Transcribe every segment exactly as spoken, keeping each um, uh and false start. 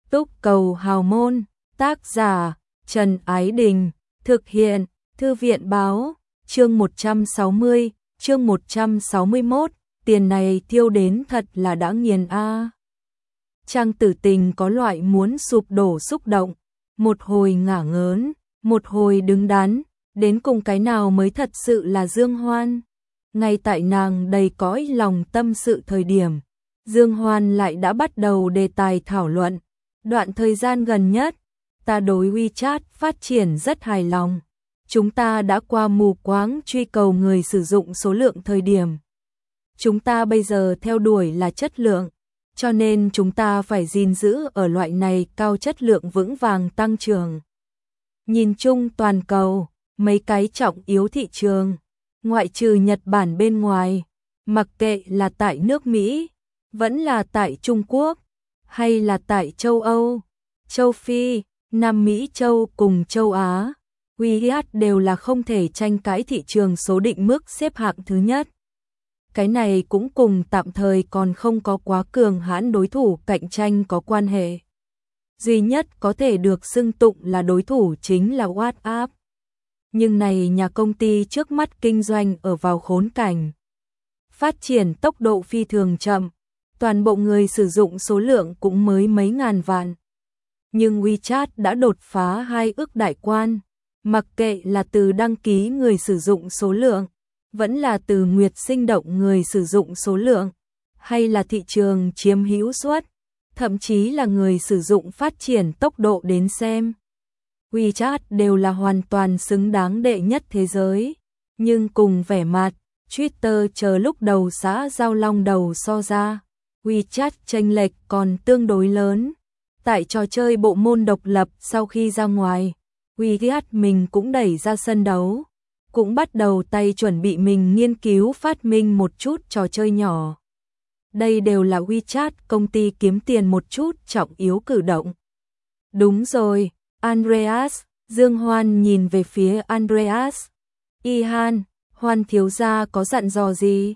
Túc Cầu Hào Môn, tác giả Trần Ái Đình, thực hiện Thư viện Báo, chương một trăm sáu mươi, chương một trăm sáu mươi mốt, tiền này tiêu đến thật là đã nghiền a. Trang Tử Tình có loại muốn sụp đổ xúc động, một hồi ngả ngớn, một hồi đứng đắn, đến cùng cái nào mới thật sự là Dương Hoan. Ngay tại nàng đầy cõi lòng tâm sự thời điểm, Dương Hoan lại đã bắt đầu đề tài thảo luận. Đoạn thời gian gần nhất, ta đối WeChat phát triển rất hài lòng. Chúng ta đã qua mù quáng truy cầu người sử dụng số lượng thời điểm. Chúng ta bây giờ theo đuổi là chất lượng, cho nên chúng ta phải gìn giữ ở loại này cao chất lượng vững vàng tăng trưởng. Nhìn chung toàn cầu, mấy cái trọng yếu thị trường, ngoại trừ Nhật Bản bên ngoài, mặc kệ là tại nước Mỹ, vẫn là tại Trung Quốc, hay là tại châu Âu, châu Phi, Nam Mỹ châu cùng châu Á, WeChat đều là không thể tranh cãi thị trường số định mức xếp hạng thứ nhất. Cái này cũng cùng tạm thời còn không có quá cường hãn đối thủ cạnh tranh có quan hệ. Duy nhất có thể được xưng tụng là đối thủ chính là WhatsApp. Nhưng này nhà công ty trước mắt kinh doanh ở vào khốn cảnh. Phát triển tốc độ phi thường chậm, toàn bộ người sử dụng số lượng cũng mới mấy ngàn vạn. Nhưng WeChat đã đột phá hai ước đại quan, mặc kệ là từ đăng ký người sử dụng số lượng, vẫn là từ nguyệt sinh động người sử dụng số lượng, hay là thị trường chiếm hữu suất, thậm chí là người sử dụng phát triển tốc độ đến xem. WeChat đều là hoàn toàn xứng đáng đệ nhất thế giới, nhưng cùng vẻ mặt, Twitter chờ lúc đầu xã giao long đầu so ra, WeChat chênh lệch còn tương đối lớn. Tại trò chơi bộ môn độc lập sau khi ra ngoài, WeChat mình cũng đẩy ra sân đấu, cũng bắt đầu tay chuẩn bị mình nghiên cứu phát minh một chút trò chơi nhỏ. Đây đều là WeChat công ty kiếm tiền một chút trọng yếu cử động. Đúng rồi, Andreas, Dương Hoan nhìn về phía Andreas. Ihan, Hoan thiếu gia có dặn dò gì?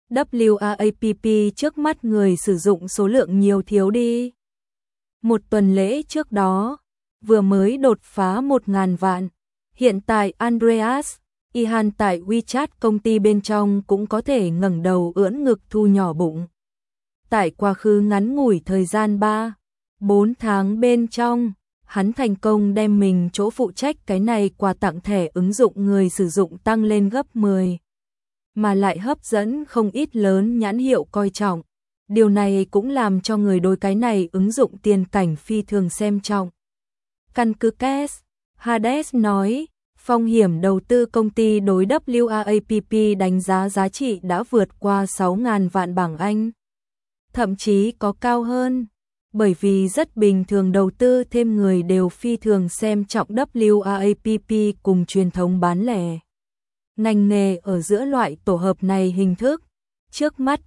WhatsApp trước mắt người sử dụng số lượng nhiều thiếu đi. Một tuần lễ trước đó, vừa mới đột phá một ngàn vạn. Hiện tại Andreas, Ihan tại WeChat công ty bên trong cũng có thể ngẩng đầu ưỡn ngực thu nhỏ bụng. Tại quá khứ ngắn ngủi thời gian ba, bốn tháng bên trong, hắn thành công đem mình chỗ phụ trách cái này quà tặng thẻ ứng dụng người sử dụng tăng lên gấp mười. Mà lại hấp dẫn không ít lớn nhãn hiệu coi trọng. Điều này cũng làm cho người đối cái này ứng dụng tiền cảnh phi thường xem trọng. Căn cứ Cass, Hades nói, phong hiểm đầu tư công ty đối WhatsApp đánh giá giá trị đã vượt qua sáu ngàn vạn bảng Anh. Thậm chí có cao hơn, bởi vì rất bình thường đầu tư thêm người đều phi thường xem trọng WhatsApp cùng truyền thống bán lẻ. Ngành nghề ở giữa loại tổ hợp này hình thức, trước mắt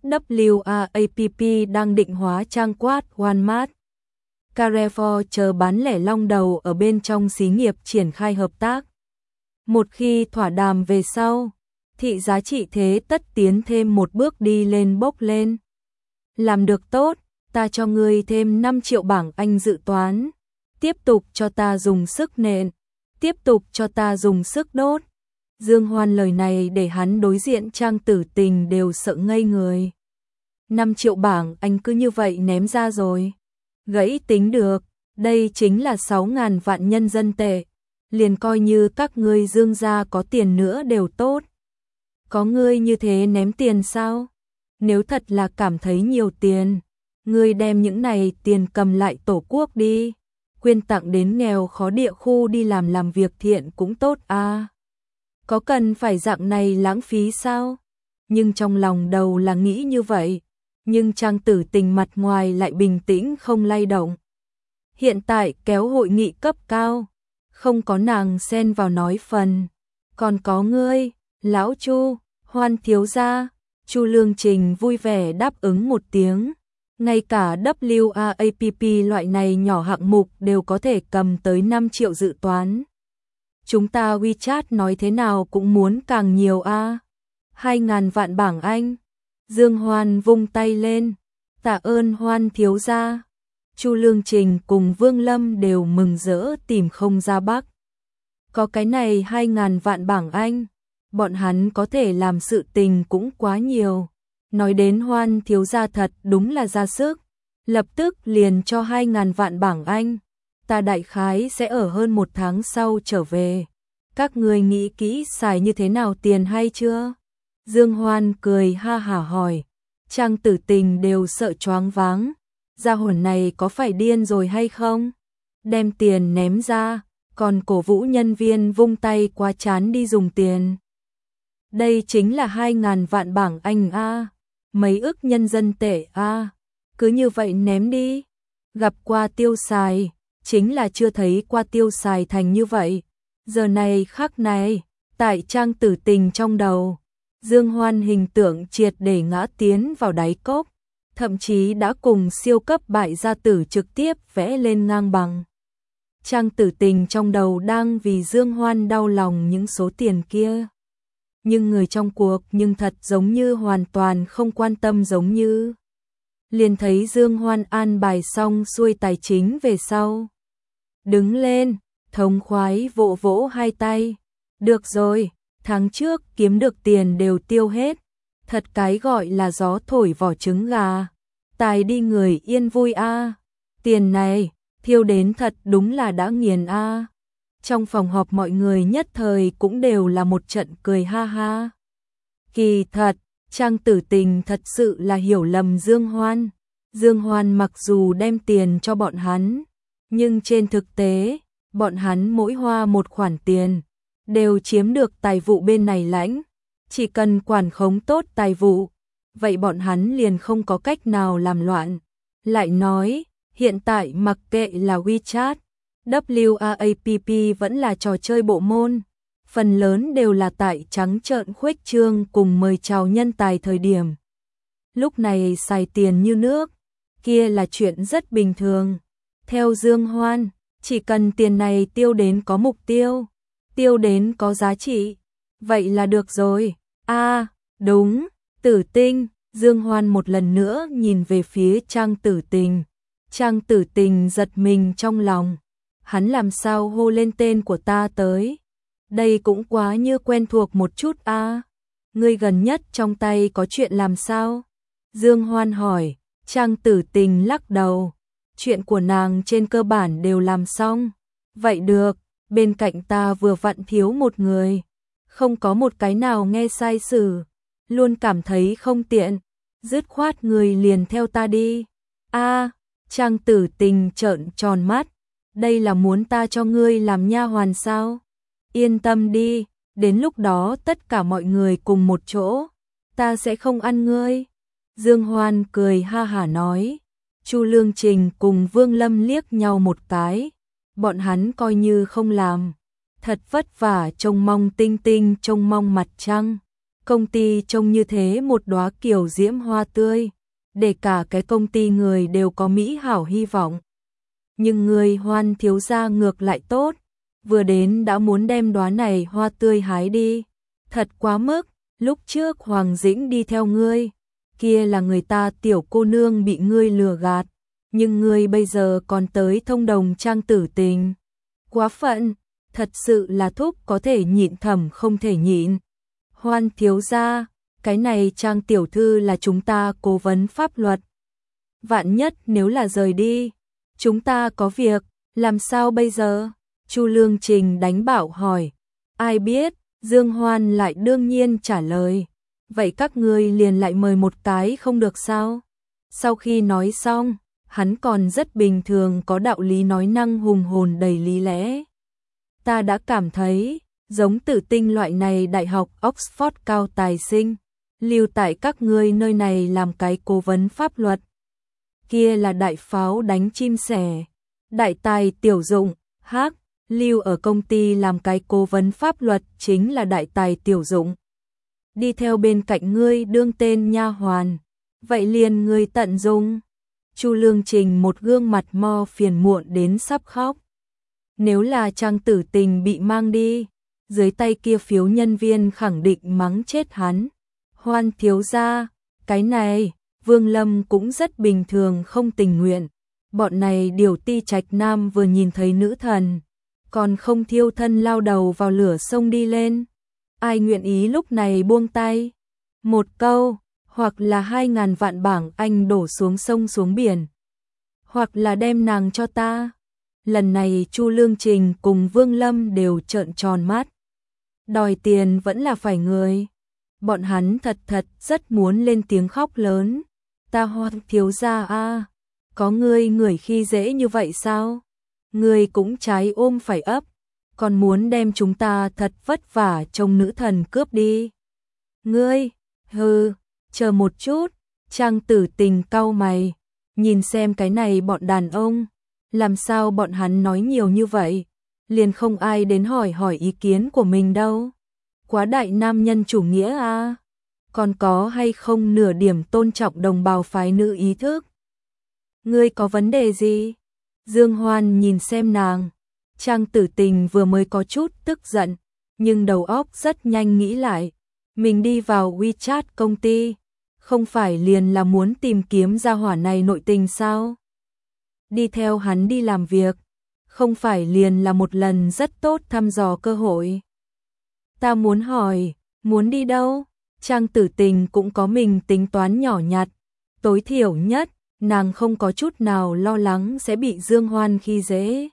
WhatsApp đang định hóa trang quát Walmart, Carrefour chờ bán lẻ long đầu ở bên trong xí nghiệp triển khai hợp tác. Một khi thỏa đàm về sau, thị giá trị thế tất tiến thêm một bước đi lên bốc lên. Làm được tốt, ta cho ngươi thêm năm triệu bảng Anh dự toán. Tiếp tục cho ta dùng sức nện, tiếp tục cho ta dùng sức đốt. Dương Hoan lời này để hắn đối diện Trang Tử Tình đều sợ ngây người. năm triệu bảng Anh cứ như vậy ném ra rồi. Gãy tính được, đây chính là sáu ngàn vạn nhân dân tệ. Liền coi như các ngươi Dương gia có tiền nữa đều tốt. Có ngươi như thế ném tiền sao? Nếu thật là cảm thấy nhiều tiền, ngươi đem những này tiền cầm lại tổ quốc đi. Quyên tặng đến nghèo khó địa khu đi làm làm việc thiện cũng tốt à. Có cần phải dạng này lãng phí sao? Nhưng trong lòng đầu là nghĩ như vậy. Nhưng Trang Tử Tình mặt ngoài lại bình tĩnh không lay động. Hiện tại kéo hội nghị cấp cao, không có nàng xen vào nói phần. Còn có ngươi, lão Chu, Hoan thiếu gia. Chu Lương Trình vui vẻ đáp ứng một tiếng. Ngay cả WhatsApp loại này nhỏ hạng mục đều có thể cầm tới năm triệu dự toán. Chúng ta WeChat nói thế nào cũng muốn càng nhiều a. Hai ngàn vạn bảng Anh. Dương Hoan vung tay lên. Tạ ơn Hoan thiếu gia. Chu Lương Trình cùng Vương Lâm đều mừng rỡ tìm không ra bắc. Có cái này hai ngàn vạn bảng Anh, bọn hắn có thể làm sự tình cũng quá nhiều. Nói đến Hoan thiếu gia thật đúng là ra sức, lập tức liền cho hai ngàn vạn bảng Anh. Ta đại khái sẽ ở hơn một tháng sau trở về. Các người nghĩ kỹ xài như thế nào tiền hay chưa? Dương Hoan cười ha hả hỏi. Trang Tử Tình đều sợ choáng váng. Gia hồn này có phải điên rồi hay không? Đem tiền ném ra, còn cổ vũ nhân viên vung tay qua chán đi dùng tiền. Đây chính là hai ngàn vạn bảng Anh a, mấy ức nhân dân tệ a, cứ như vậy ném đi. Gặp qua tiêu xài, chính là chưa thấy qua tiêu xài thành như vậy. Giờ này khắc này, tại Trang Tử Tình trong đầu, Dương Hoan hình tượng triệt để ngã tiến vào đáy cốc, thậm chí đã cùng siêu cấp bại gia tử trực tiếp vẽ lên ngang bằng. Trang Tử Tình trong đầu đang vì Dương Hoan đau lòng những số tiền kia. Nhưng người trong cuộc nhưng thật giống như hoàn toàn không quan tâm giống như. Liền thấy Dương Hoan an bài xong xuôi tài chính về sau. Đứng lên, thống khoái vỗ vỗ hai tay. Được rồi, tháng trước kiếm được tiền đều tiêu hết. Thật cái gọi là gió thổi vỏ trứng gà. Tài đi người yên vui a. Tiền này, thiêu đến thật đúng là đã nghiền a. Trong phòng họp mọi người nhất thời cũng đều là một trận cười ha ha. Kỳ thật, Trang Tử Tình thật sự là hiểu lầm Dương Hoan. Dương Hoan mặc dù đem tiền cho bọn hắn, nhưng trên thực tế, bọn hắn mỗi hoa một khoản tiền, đều chiếm được tài vụ bên này lãnh. Chỉ cần quản khống tốt tài vụ, vậy bọn hắn liền không có cách nào làm loạn. Lại nói, hiện tại mặc kệ là WeChat, vê kép app vẫn là trò chơi bộ môn, phần lớn đều là tại trắng trợn khuếch trương cùng mời chào nhân tài thời điểm. Lúc này xài tiền như nước, kia là chuyện rất bình thường. Theo Dương Hoan, chỉ cần tiền này tiêu đến có mục tiêu, tiêu đến có giá trị, vậy là được rồi. A, à, đúng, Tử Tinh. Dương Hoan một lần nữa nhìn về phía Trang Tử Tình. Trang Tử Tình giật mình trong lòng. Hắn làm sao hô lên tên của ta tới? Đây cũng quá như quen thuộc một chút a. À. Ngươi gần nhất trong tay có chuyện làm sao? Dương Hoan hỏi. Trang Tử Tình lắc đầu. Chuyện của nàng trên cơ bản đều làm xong. Vậy được, bên cạnh ta vừa vặn thiếu một người. Không có một cái nào nghe sai sử, luôn cảm thấy không tiện, dứt khoát người liền theo ta đi. A, à, Trang Tử Tình trợn tròn mắt, đây là muốn ta cho ngươi làm nha hoàn sao? Yên tâm đi, đến lúc đó tất cả mọi người cùng một chỗ, ta sẽ không ăn ngươi. Dương Hoan cười ha hả nói. Chu Lương Trình cùng Vương Lâm liếc nhau một cái, bọn hắn coi như không làm. Thật vất vả trông mong tinh tinh trông mong mặt trăng. Công ty trông như thế một đóa kiều diễm hoa tươi, để cả cái công ty người đều có mỹ hảo hy vọng. Nhưng người Hoan thiếu gia ngược lại tốt, vừa đến đã muốn đem đóa này hoa tươi hái đi. Thật quá mức, lúc trước Hoàng Dĩnh đi theo ngươi, kia là người ta tiểu cô nương bị ngươi lừa gạt, nhưng ngươi bây giờ còn tới thông đồng Trang Tử Tình. Quá phận, thật sự là thúc có thể nhịn thầm không thể nhịn. Hoan thiếu gia, cái này Trang tiểu thư là chúng ta cố vấn pháp luật. Vạn nhất nếu là rời đi, chúng ta có việc, làm sao bây giờ? Chu Lương Trình đánh bảo hỏi. Ai biết, Dương Hoan lại đương nhiên trả lời. Vậy các ngươi liền lại mời một cái không được sao? Sau khi nói xong, hắn còn rất bình thường có đạo lý nói năng hùng hồn đầy lý lẽ. Ta đã cảm thấy, giống Tử Tinh loại này đại học Oxford cao tài sinh, lưu tại các ngươi nơi này làm cái cố vấn pháp luật. Kia là đại pháo đánh chim sẻ, đại tài tiểu dụng, hắc, lưu ở công ty làm cái cố vấn pháp luật chính là đại tài tiểu dụng. Đi theo bên cạnh ngươi đương tên nha hoàn, vậy liền ngươi tận dung. Chu Lương Trình một gương mặt mo phiền muộn đến sắp khóc. Nếu là Trang Tử Tình bị mang đi, dưới tay kia phiếu nhân viên khẳng định mắng chết hắn. Hoan thiếu gia, cái này, Vương Lâm cũng rất bình thường không tình nguyện. Bọn này điều ti trạch nam vừa nhìn thấy nữ thần, còn không thiêu thân lao đầu vào lửa sông đi lên. Ai nguyện ý lúc này buông tay? Một câu, hoặc là hai ngàn vạn bảng Anh đổ xuống sông xuống biển, hoặc là đem nàng cho ta. Lần này Chu Lương Trình cùng Vương Lâm đều trợn tròn mắt. Đòi tiền vẫn là phải người. Bọn hắn thật thật rất muốn lên tiếng khóc lớn. Ta Hoan thiếu gia a, có ngươi người khi dễ như vậy sao? Ngươi cũng trái ôm phải ấp, còn muốn đem chúng ta thật vất vả trông nữ thần cướp đi. Ngươi, hừ, chờ một chút. Trang Tử Tình cau mày, nhìn xem cái này bọn đàn ông, làm sao bọn hắn nói nhiều như vậy, liền không ai đến hỏi hỏi ý kiến của mình đâu. Quá đại nam nhân chủ nghĩa a, còn có hay không nửa điểm tôn trọng đồng bào phái nữ ý thức? Ngươi có vấn đề gì? Dương Hoan nhìn xem nàng. Trang Tử Tình vừa mới có chút tức giận, nhưng đầu óc rất nhanh nghĩ lại. Mình đi vào WeChat công ty, không phải liền là muốn tìm kiếm gia hỏa này nội tình sao? Đi theo hắn đi làm việc, không phải liền là một lần rất tốt thăm dò cơ hội. Ta muốn hỏi, muốn đi đâu? Trang Tử Tình cũng có mình tính toán nhỏ nhặt, tối thiểu nhất, nàng không có chút nào lo lắng sẽ bị Dương Hoan khi dễ.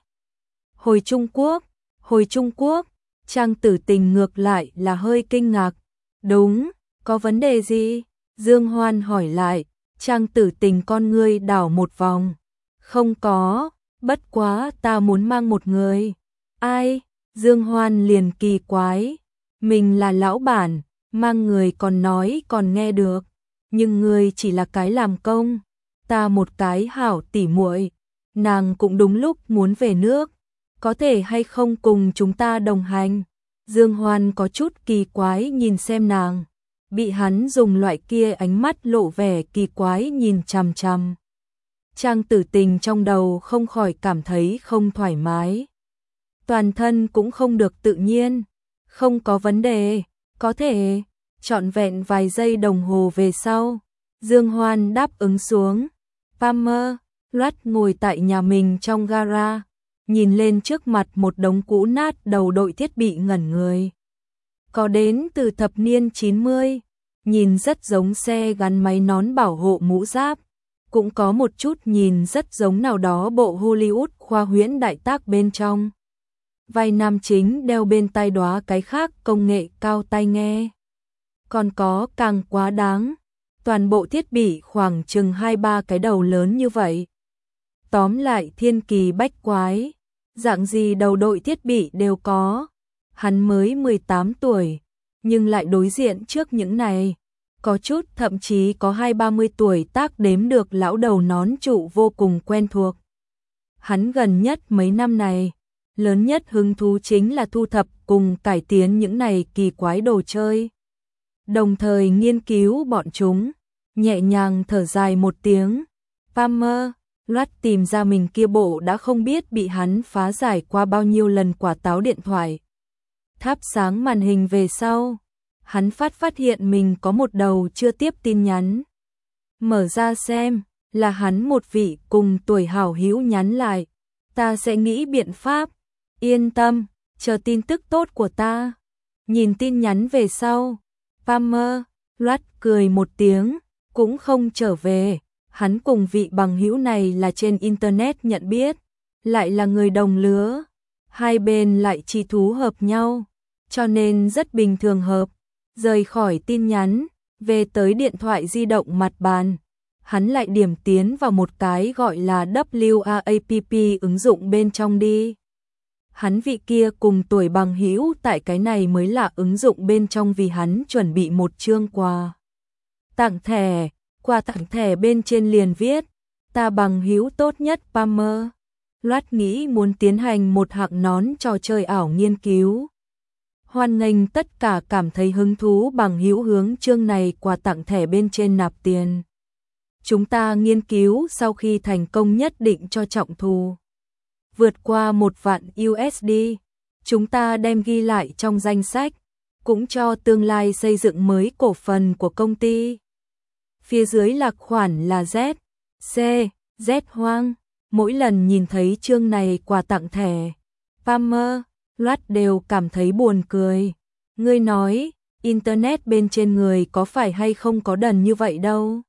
Hồi Trung Quốc, hồi Trung Quốc, Trang Tử Tình ngược lại là hơi kinh ngạc. Đúng, có vấn đề gì? Dương Hoan hỏi lại. Trang Tử Tình con ngươi đảo một vòng. Không có, bất quá ta muốn mang một người. Ai? Dương Hoan liền kỳ quái. Mình là lão bản, mang người còn nói còn nghe được, nhưng người chỉ là cái làm công. Ta một cái hảo tỉ muội, nàng cũng đúng lúc muốn về nước, có thể hay không cùng chúng ta đồng hành? Dương Hoan có chút kỳ quái nhìn xem nàng, bị hắn dùng loại kia ánh mắt lộ vẻ kỳ quái nhìn chằm chằm. Trang Tử Tình trong đầu không khỏi cảm thấy không thoải mái, toàn thân cũng không được tự nhiên. Không có vấn đề, có thể. Trọn vẹn vài giây đồng hồ về sau, Dương Hoan đáp ứng xuống. Palmer, Loát ngồi tại nhà mình trong gara, nhìn lên trước mặt một đống cũ nát đầu đội thiết bị ngẩn người. Có đến từ thập niên chín mươi, nhìn rất giống xe gắn máy nón bảo hộ mũ giáp, cũng có một chút nhìn rất giống nào đó bộ Hollywood khoa huyễn đại tác bên trong. Vai nam chính đeo bên tai đóa cái khác công nghệ cao tai nghe. Còn có càng quá đáng, toàn bộ thiết bị khoảng chừng hai ba cái đầu lớn như vậy. Tóm lại thiên kỳ bách quái, dạng gì đầu đội thiết bị đều có. Hắn mới mười tám tuổi, nhưng lại đối diện trước những này. Có chút thậm chí có hai ba mươi tuổi tác đếm được lão đầu nón trụ vô cùng quen thuộc. Hắn gần nhất mấy năm này, lớn nhất hứng thú chính là thu thập cùng cải tiến những này kỳ quái đồ chơi. Đồng thời nghiên cứu bọn chúng, nhẹ nhàng thở dài một tiếng. Palmer, Loát tìm ra mình kia bộ đã không biết bị hắn phá giải qua bao nhiêu lần quả táo điện thoại. Thắp sáng màn hình về sau, hắn phát phát hiện mình có một đầu chưa tiếp tin nhắn. Mở ra xem, là hắn một vị cùng tuổi hảo hữu nhắn lại. Ta sẽ nghĩ biện pháp, yên tâm, chờ tin tức tốt của ta. Nhìn tin nhắn về sau, Palmer, Loát cười một tiếng, cũng không trở về. Hắn cùng vị bằng hữu này là trên internet nhận biết, lại là người đồng lứa, hai bên lại chí thú hợp nhau, cho nên rất bình thường hợp. Rời khỏi tin nhắn, về tới điện thoại di động mặt bàn, hắn lại điểm tiến vào một cái gọi là W A A P P ứng dụng bên trong đi. Hắn vị kia cùng tuổi bằng hữu tại cái này mới là ứng dụng bên trong vì hắn chuẩn bị một chương quà tặng thẻ. Quà tặng thẻ bên trên liền viết, ta bằng hữu tốt nhất Palmer. Loát nghĩ muốn tiến hành một hạng nón trò chơi ảo nghiên cứu. Hoan nghênh tất cả cảm thấy hứng thú bằng hữu hướng chương này quà tặng thẻ bên trên nạp tiền. Chúng ta nghiên cứu sau khi thành công nhất định cho trọng thù. Vượt qua một vạn U S D, chúng ta đem ghi lại trong danh sách, cũng cho tương lai xây dựng mới cổ phần của công ty. Phía dưới lạc khoản là Z, C, Z hoang. Mỗi lần nhìn thấy chương này quà tặng thẻ Palmer, Loát đều cảm thấy buồn cười. Ngươi nói, internet bên trên người có phải hay không có đần như vậy đâu.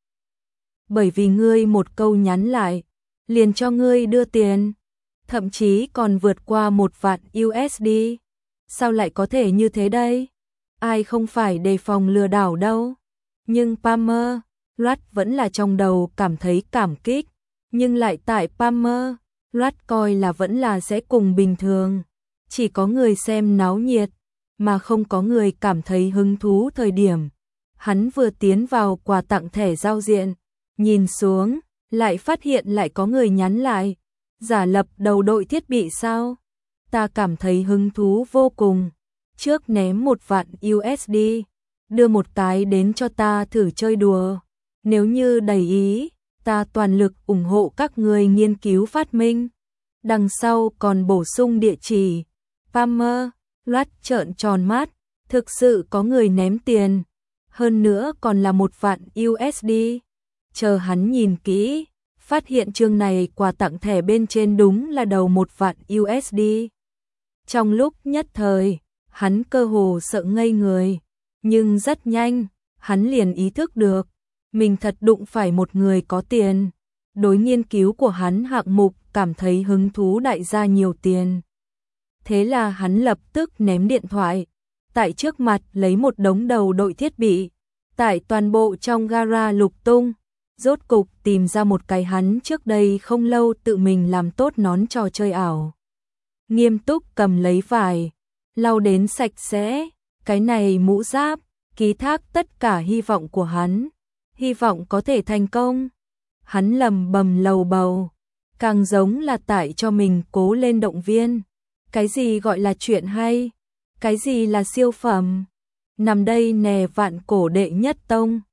Bởi vì ngươi một câu nhắn lại, liền cho ngươi đưa tiền, thậm chí còn vượt qua một vạn u ét đê. Sao lại có thể như thế đây? Ai không phải đề phòng lừa đảo đâu. Nhưng Palmer, Loát vẫn là trong đầu cảm thấy cảm kích, nhưng lại tại Palmer, Loát coi là vẫn là sẽ cùng bình thường. Chỉ có người xem náo nhiệt, mà không có người cảm thấy hứng thú thời điểm. Hắn vừa tiến vào quà tặng thẻ giao diện, nhìn xuống, lại phát hiện lại có người nhắn lại. Giả lập đầu đội thiết bị sao? Ta cảm thấy hứng thú vô cùng. Trước ném một vạn u ét đê, đưa một cái đến cho ta thử chơi đùa. Nếu như đầy ý, ta toàn lực ủng hộ các người nghiên cứu phát minh. Đằng sau còn bổ sung địa chỉ. Palmer, Loát trợn tròn mắt, thực sự có người ném tiền, hơn nữa còn là một vạn u ét đê. Chờ hắn nhìn kỹ, phát hiện chương này quà tặng thẻ bên trên đúng là đầu một vạn u ét đê. Trong lúc nhất thời, hắn cơ hồ sợ ngây người, nhưng rất nhanh, hắn liền ý thức được, mình thật đụng phải một người có tiền. Đối nghiên cứu của hắn hạng mục cảm thấy hứng thú đại gia nhiều tiền. Thế là hắn lập tức ném điện thoại, tại trước mặt lấy một đống đầu đội thiết bị, tại toàn bộ trong gara lục tung, rốt cục tìm ra một cái hắn trước đây không lâu tự mình làm tốt nón trò chơi ảo. Nghiêm túc cầm lấy vải, lau đến sạch sẽ, cái này mũ giáp, ký thác tất cả hy vọng của hắn, hy vọng có thể thành công. Hắn lầm bầm lầu bầu, càng giống là tại cho mình cố lên động viên. Cái gì gọi là chuyện hay? Cái gì là siêu phẩm? Nằm đây nè vạn cổ đệ nhất tông.